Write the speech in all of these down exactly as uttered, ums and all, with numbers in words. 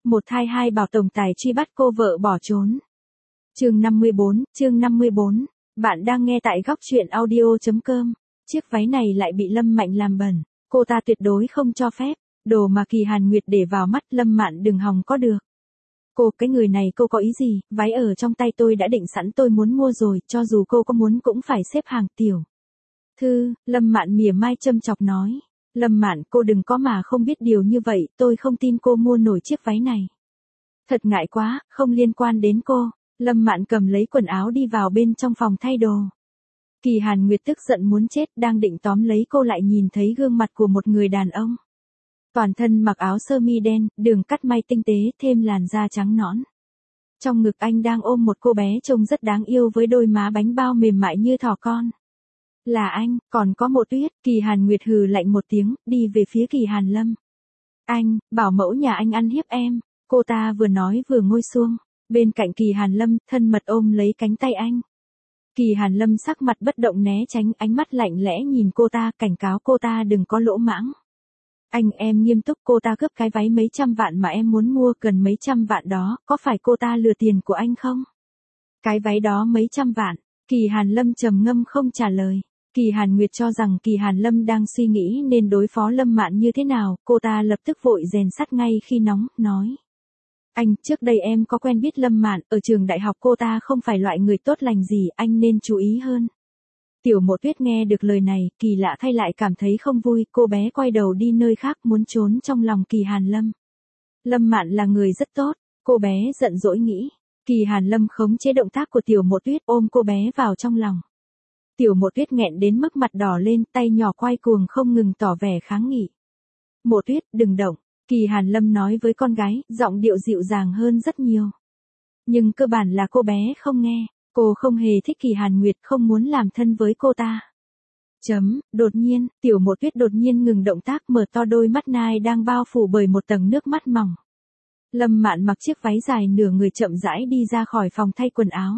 một thai hai bảo tổng tài truy bắt cô vợ bỏ trốn. Chương năm mươi bốn, chương năm mươi bốn. Bạn đang nghe tại góc truyện audio chấm com. Chiếc váy này lại bị Lâm Mạn làm bẩn, cô ta tuyệt đối không cho phép. Đồ mà Kỳ Hàn Nguyệt để vào mắt Lâm Mạn đừng hòng có được. Cô, cái người này cô có ý gì, váy ở trong tay tôi đã định sẵn tôi muốn mua rồi, cho dù cô có muốn cũng phải xếp hàng tiểu thư. Lâm Mạn mỉa mai châm chọc nói. Lâm Mạn, cô đừng có mà không biết điều như vậy, tôi không tin cô mua nổi chiếc váy này. Thật ngại quá, không liên quan đến cô. Lâm Mạn cầm lấy quần áo đi vào bên trong phòng thay đồ. Kỳ Hàn Nguyệt tức giận muốn chết, đang định tóm lấy cô lại nhìn thấy gương mặt của một người đàn ông. Toàn thân mặc áo sơ mi đen, đường cắt may tinh tế, thêm làn da trắng nõn. Trong ngực anh đang ôm một cô bé trông rất đáng yêu với đôi má bánh bao mềm mại như thỏ con. Là anh, còn có Mộ Tuyết. Kỳ Hàn Nguyệt hừ lạnh một tiếng, đi về phía Kỳ Hàn Lâm. Anh, bảo mẫu nhà anh ăn hiếp em. Cô ta vừa nói vừa ngồi xuống bên cạnh Kỳ Hàn Lâm, thân mật ôm lấy cánh tay anh. Kỳ Hàn Lâm sắc mặt bất động né tránh, ánh mắt lạnh lẽ nhìn cô ta, cảnh cáo cô ta đừng có lỗ mãng. Anh, em nghiêm túc, cô ta cướp cái váy mấy trăm vạn mà em muốn mua, cần mấy trăm vạn đó, có phải cô ta lừa tiền của anh không? Cái váy đó mấy trăm vạn. Kỳ Hàn Lâm trầm ngâm không trả lời. Kỳ Hàn Nguyệt cho rằng Kỳ Hàn Lâm đang suy nghĩ nên đối phó Lâm Mạn như thế nào, cô ta lập tức vội rèn sắt ngay khi nóng, nói. Anh, trước đây em có quen biết Lâm Mạn, ở trường đại học cô ta không phải loại người tốt lành gì, anh nên chú ý hơn. Tiểu Mộ Tuyết nghe được lời này, kỳ lạ thay lại cảm thấy không vui, cô bé quay đầu đi nơi khác muốn trốn trong lòng Kỳ Hàn Lâm. Lâm Mạn là người rất tốt, cô bé giận dỗi nghĩ. Kỳ Hàn Lâm khống chế động tác của Tiểu Mộ Tuyết ôm cô bé vào trong lòng. Tiểu Mộ Tuyết nghẹn đến mức mặt đỏ lên, tay nhỏ quay cuồng không ngừng tỏ vẻ kháng nghị. Mộ Tuyết, đừng động. Kỳ Hàn Lâm nói với con gái, giọng điệu dịu dàng hơn rất nhiều. Nhưng cơ bản là cô bé không nghe, cô không hề thích Kỳ Hàn Nguyệt, không muốn làm thân với cô ta. Chấm, đột nhiên, Tiểu Mộ Tuyết đột nhiên ngừng động tác, mở to đôi mắt nai đang bao phủ bởi một tầng nước mắt mỏng. Lâm Mạn mặc chiếc váy dài nửa người chậm rãi đi ra khỏi phòng thay quần áo.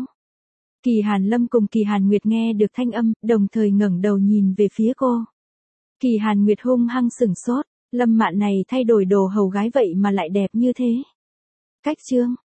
Kỳ Hàn Lâm cùng Kỳ Hàn Nguyệt nghe được thanh âm, đồng thời ngẩng đầu nhìn về phía cô. Kỳ Hàn Nguyệt hung hăng sửng sốt. Lâm Mạn này thay đổi đồ hầu gái vậy mà lại đẹp như thế. Cách chương,